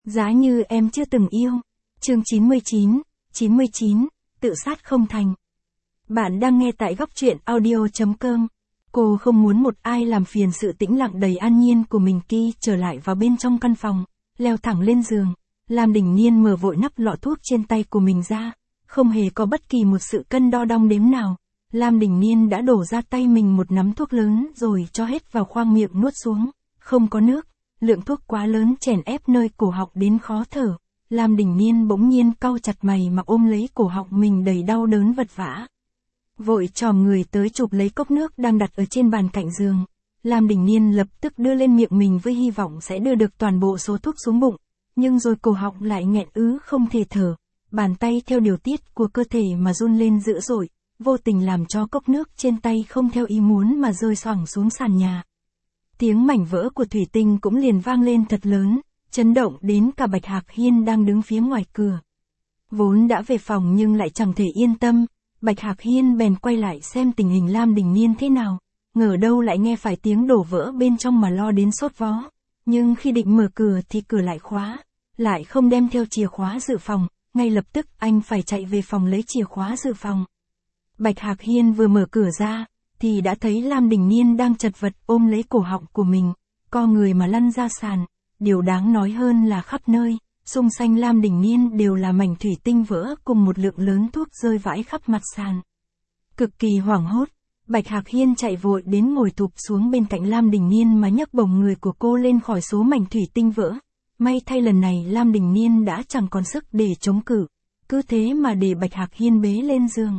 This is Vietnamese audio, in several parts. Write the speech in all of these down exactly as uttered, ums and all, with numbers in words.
Giá như em chưa từng yêu. Chương chín mươi chín, chín mươi chín, tự sát không thành. Bạn đang nghe tại góc truyện audio chấm com. Cô không muốn một ai làm phiền sự tĩnh lặng đầy an nhiên của mình. Ki trở lại vào bên trong căn phòng, leo thẳng lên giường. Lam Đình Niên mở vội nắp lọ thuốc trên tay của mình ra, không hề có bất kỳ một sự cân đo đong đếm nào. Lam Đình Niên đã đổ ra tay mình một nắm thuốc lớn rồi cho hết vào khoang miệng nuốt xuống, không có nước, lượng thuốc quá lớn chèn ép nơi cổ họng đến khó thở. Lam Đình Niên bỗng nhiên cau chặt mày mà ôm lấy cổ họng mình đầy đau đớn vật vã. Vội chòm người tới chụp lấy cốc nước đang đặt ở trên bàn cạnh giường. Lam Đình Niên lập tức đưa lên miệng mình với hy vọng sẽ đưa được toàn bộ số thuốc xuống bụng, nhưng rồi cổ họng lại nghẹn ứ không thể thở. Bàn tay theo điều tiết của cơ thể mà run lên dữ dội, vô tình làm cho cốc nước trên tay không theo ý muốn mà rơi xoảng xuống sàn nhà. Tiếng mảnh vỡ của thủy tinh cũng liền vang lên thật lớn, chấn động đến cả Bạch Hạc Hiên đang đứng phía ngoài cửa. Vốn đã về phòng nhưng lại chẳng thể yên tâm, Bạch Hạc Hiên bèn quay lại xem tình hình Lam Đình Niên thế nào, ngờ đâu lại nghe phải tiếng đổ vỡ bên trong mà lo đến sốt vó. Nhưng khi định mở cửa thì cửa lại khóa, lại không đem theo chìa khóa dự phòng, ngay lập tức anh phải chạy về phòng lấy chìa khóa dự phòng. Bạch Hạc Hiên vừa mở cửa ra, thì đã thấy Lam Đình Niên đang chật vật ôm lấy cổ họng của mình, co người mà lăn ra sàn. Điều đáng nói hơn là khắp nơi, xung quanh Lam Đình Niên đều là mảnh thủy tinh vỡ cùng một lượng lớn thuốc rơi vãi khắp mặt sàn. Cực kỳ hoảng hốt, Bạch Hạc Hiên chạy vội đến ngồi thụp xuống bên cạnh Lam Đình Niên mà nhấc bổng người của cô lên khỏi số mảnh thủy tinh vỡ. May thay lần này Lam Đình Niên đã chẳng còn sức để chống cự, cứ thế mà để Bạch Hạc Hiên bế lên giường.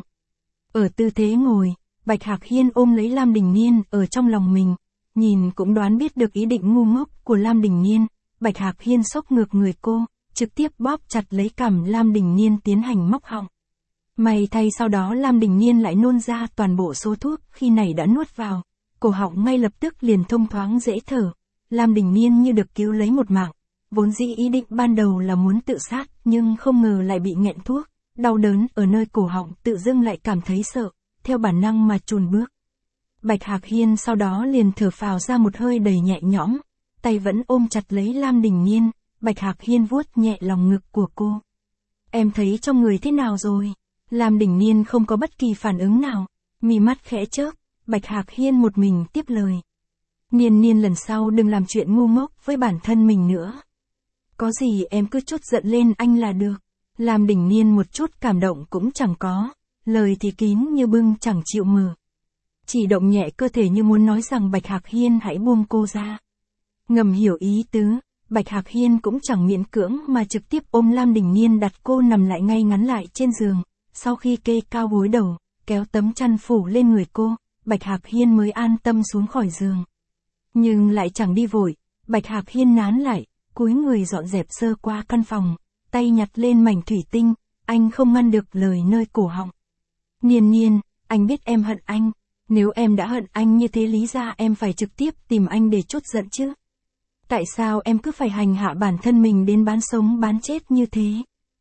Ở tư thế ngồi, Bạch Hạc Hiên ôm lấy Lam Đình Niên ở trong lòng mình, nhìn cũng đoán biết được ý định ngu ngốc của Lam Đình Niên. Bạch Hạc Hiên xốc ngược người cô, trực tiếp bóp chặt lấy cằm Lam Đình Niên tiến hành móc họng. May thay sau đó Lam Đình Niên lại nôn ra toàn bộ số thuốc khi này đã nuốt vào, cổ họng ngay lập tức liền thông thoáng dễ thở. Lam Đình Niên như được cứu lấy một mạng, vốn dĩ ý định ban đầu là muốn tự sát nhưng không ngờ lại bị nghẹn thuốc, đau đớn ở nơi cổ họng tự dưng lại cảm thấy sợ, theo bản năng mà chùn bước. Bạch Hạc Hiên sau đó liền thở phào ra một hơi đầy nhẹ nhõm, tay vẫn ôm chặt lấy Lam Đình Niên. Bạch Hạc Hiên vuốt nhẹ lòng ngực của cô. Em thấy trong người thế nào rồi? Lam Đình Niên không có bất kỳ phản ứng nào, mí mắt khẽ chớp, Bạch Hạc Hiên một mình tiếp lời. Niên Niên lần sau đừng làm chuyện ngu ngốc với bản thân mình nữa. Có gì em cứ trút giận lên anh là được. Lam Đình Niên một chút cảm động cũng chẳng có, lời thì kín như bưng chẳng chịu mở. Chỉ động nhẹ cơ thể như muốn nói rằng Bạch Hạc Hiên hãy buông cô ra. Ngầm hiểu ý tứ, Bạch Hạc Hiên cũng chẳng miễn cưỡng mà trực tiếp ôm Lam Đình Niên đặt cô nằm lại ngay ngắn lại trên giường. Sau khi kê cao gối đầu, kéo tấm chăn phủ lên người cô, Bạch Hạc Hiên mới an tâm xuống khỏi giường. Nhưng lại chẳng đi vội, Bạch Hạc Hiên nán lại, cúi người dọn dẹp sơ qua căn phòng, tay nhặt lên mảnh thủy tinh, anh không ngăn được lời nơi cổ họng. Niên Niên, anh biết em hận anh, nếu em đã hận anh như thế lý ra em phải trực tiếp tìm anh để trút giận chứ. Tại sao em cứ phải hành hạ bản thân mình đến bán sống bán chết như thế?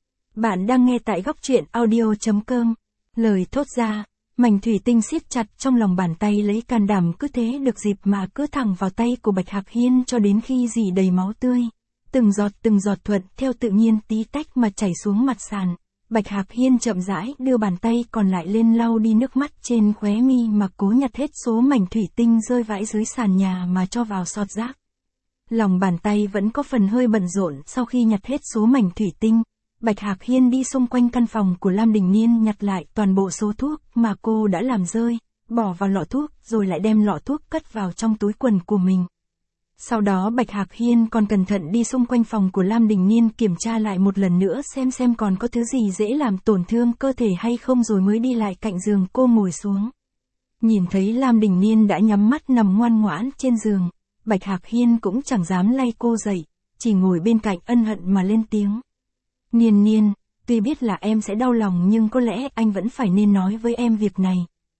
Bạn đang nghe tại góc truyện audio chấm com. Lời thốt ra, mảnh thủy tinh siết chặt trong lòng bàn tay lấy can đảm cứ thế được dịp mà cứ thẳng vào tay của Bạch Hạc Hiên cho đến khi rỉ đầy máu tươi. Từng giọt từng giọt thuận theo tự nhiên tí tách mà chảy xuống mặt sàn. Bạch Hạc Hiên chậm rãi đưa bàn tay còn lại lên lau đi nước mắt trên khóe mi mà cố nhặt hết số mảnh thủy tinh rơi vãi dưới sàn nhà mà cho vào sọt rác. Lòng bàn tay vẫn có phần hơi bận rộn sau khi nhặt hết số mảnh thủy tinh. Bạch Hạc Hiên đi xung quanh căn phòng của Lam Đình Niên nhặt lại toàn bộ số thuốc mà cô đã làm rơi, bỏ vào lọ thuốc rồi lại đem lọ thuốc cất vào trong túi quần của mình. Sau đó Bạch Hạc Hiên còn cẩn thận đi xung quanh phòng của Lam Đình Niên kiểm tra lại một lần nữa xem xem còn có thứ gì dễ làm tổn thương cơ thể hay không rồi mới đi lại cạnh giường cô ngồi xuống. Nhìn thấy Lam Đình Niên đã nhắm mắt nằm ngoan ngoãn trên giường, Bạch Hạc Hiên cũng chẳng dám lay cô dậy, chỉ ngồi bên cạnh ân hận mà lên tiếng. Niên Niên, tuy biết là em sẽ đau lòng nhưng có lẽ anh vẫn phải nên nói với em việc này.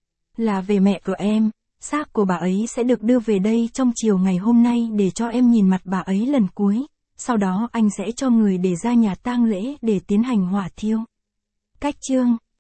Là về mẹ của em, xác của bà ấy sẽ được đưa về đây trong chiều ngày hôm nay để cho em nhìn mặt bà ấy lần cuối, sau đó anh sẽ cho người để ra nhà tang lễ để tiến hành hỏa thiêu. Cách chương